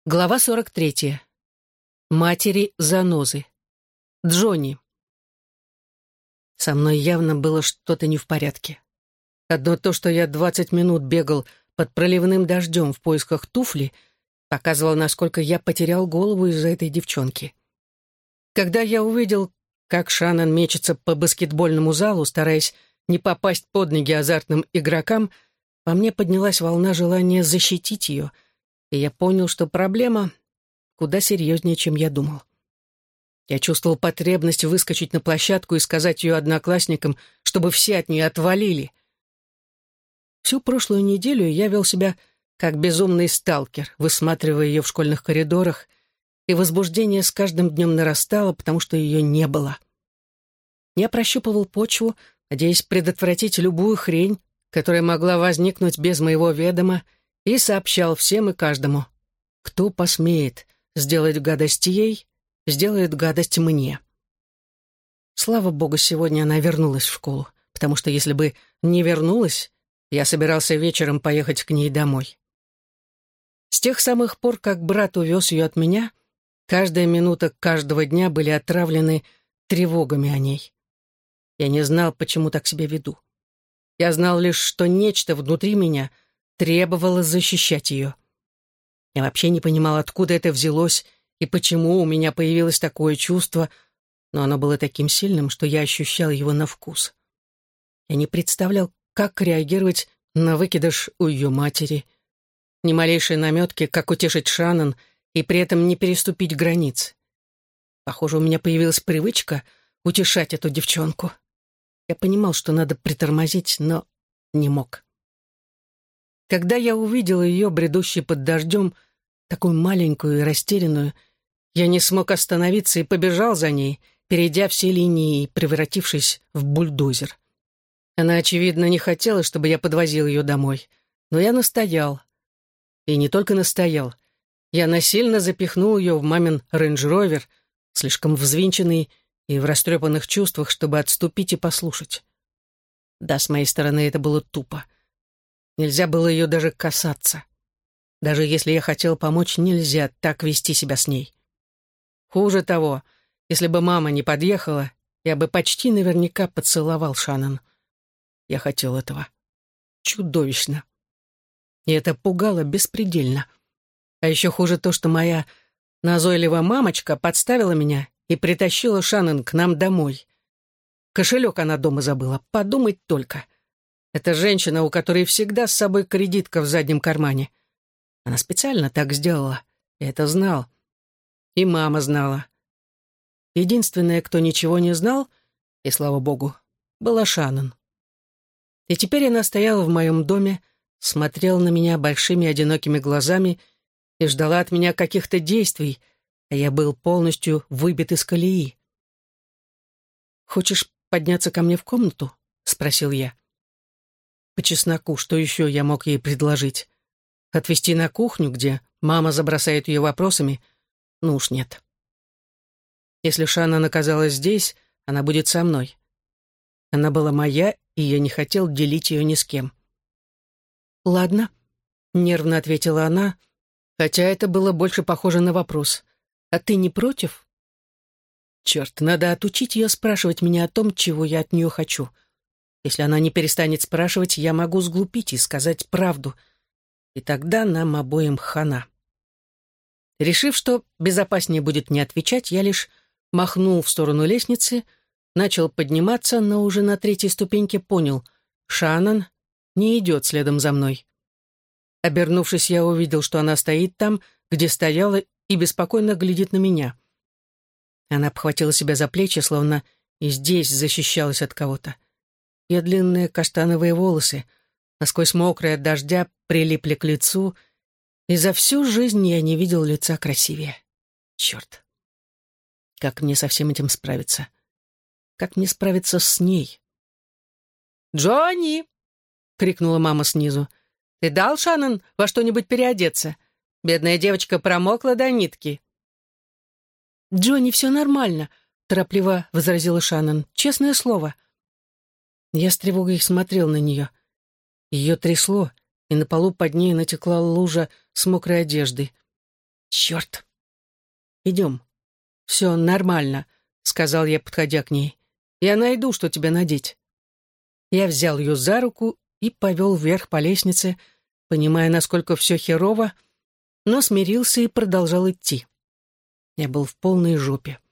Глава 43. Матери-занозы. Джонни. Со мной явно было что-то не в порядке. Одно то, что я 20 минут бегал под проливным дождем в поисках туфли, показывало, насколько я потерял голову из-за этой девчонки. Когда я увидел, как Шаннон мечется по баскетбольному залу, стараясь не попасть под ноги азартным игрокам, во мне поднялась волна желания защитить ее, и я понял, что проблема куда серьезнее, чем я думал. Я чувствовал потребность выскочить на площадку и сказать ее одноклассникам, чтобы все от нее отвалили. Всю прошлую неделю я вел себя как безумный сталкер, высматривая ее в школьных коридорах, и возбуждение с каждым днем нарастало, потому что ее не было. Я прощупывал почву, надеясь предотвратить любую хрень, которая могла возникнуть без моего ведома, и сообщал всем и каждому: кто посмеет сделать гадость ей, сделает гадость мне. Слава богу, сегодня она вернулась в школу, потому что если бы не вернулась, я собирался вечером поехать к ней домой. С тех самых пор, как брат увез ее от меня, каждая минута каждого дня были отравлены тревогами о ней. Я не знал, почему так себя веду. Я знал лишь, что нечто внутри меня требовало защищать ее. Я вообще не понимал, откуда это взялось и почему у меня появилось такое чувство, но оно было таким сильным, что я ощущал его на вкус. Я не представлял, как реагировать на выкидыш у ее матери, ни малейшей наметки, как утешить Шаннон и при этом не переступить границ. Похоже, у меня появилась привычка утешать эту девчонку. Я понимал, что надо притормозить, но не мог. Когда я увидел ее, бредущей под дождем, такую маленькую и растерянную, я не смог остановиться и побежал за ней, перейдя все линии и превратившись в бульдозер. Она, очевидно, не хотела, чтобы я подвозил ее домой, но я настоял. И не только настоял. Я насильно запихнул ее в мамин рейндж-ровер, слишком взвинченный и в растрепанных чувствах, чтобы отступить и послушать. Да, с моей стороны это было тупо. Нельзя было ее даже касаться. Даже если я хотел помочь, нельзя так вести себя с ней. Хуже того, если бы мама не подъехала, я бы почти наверняка поцеловал Шаннон. Я хотел этого. Чудовищно. И это пугало беспредельно. А еще хуже то, что моя назойливая мамочка подставила меня и притащила Шаннон к нам домой. Кошелек она дома забыла, подумать только. Это женщина, у которой всегда с собой кредитка в заднем кармане. Она специально так сделала, я это знал. И мама знала. Единственная, кто ничего не знал, и слава богу, была Шаннон. И теперь она стояла в моем доме, смотрела на меня большими одинокими глазами и ждала от меня каких-то действий, а я был полностью выбит из колеи. «Хочешь подняться ко мне в комнату?» — спросил я. По чесноку, что еще я мог ей предложить? Отвезти на кухню, где мама забросает ее вопросами? Ну уж нет. Если Шаннон оказалась здесь, она будет со мной. Она была моя, и я не хотел делить ее ни с кем. «Ладно», — нервно ответила она, хотя это было больше похоже на вопрос. «А ты не против?» Черт, надо отучить ее спрашивать меня о том, чего я от нее хочу. Если она не перестанет спрашивать, я могу сглупить и сказать правду. И тогда нам обоим хана. Решив, что безопаснее будет не отвечать, я лишь махнул в сторону лестницы, начал подниматься, но уже на третьей ступеньке понял — Шаннон не идет следом за мной. Обернувшись, я увидел, что она стоит там, где стояла, и беспокойно глядит на меня. Она обхватила себя за плечи, словно и здесь защищалась от кого-то. Ее длинные каштановые волосы, насквозь мокрые от дождя, прилипли к лицу, и за всю жизнь я не видел лица красивее. Черт! Как мне со всем этим справиться? Как мне справиться с ней? «Джонни!» — крикнула мама снизу. «Ты дал Шаннон во что-нибудь переодеться? Бедная девочка промокла до нитки». «Джонни, все нормально», — торопливо возразила Шаннон. «Честное слово». Я с тревогой смотрел на нее. Ее трясло, и на полу под ней натекла лужа с мокрой одеждой. Черт! Идем. Все нормально, сказал я, подходя к ней. Я найду, что тебе надеть. Я взял ее за руку и повел вверх по лестнице, понимая, насколько все херово, но смирился и продолжал идти. Я был в полной жопе.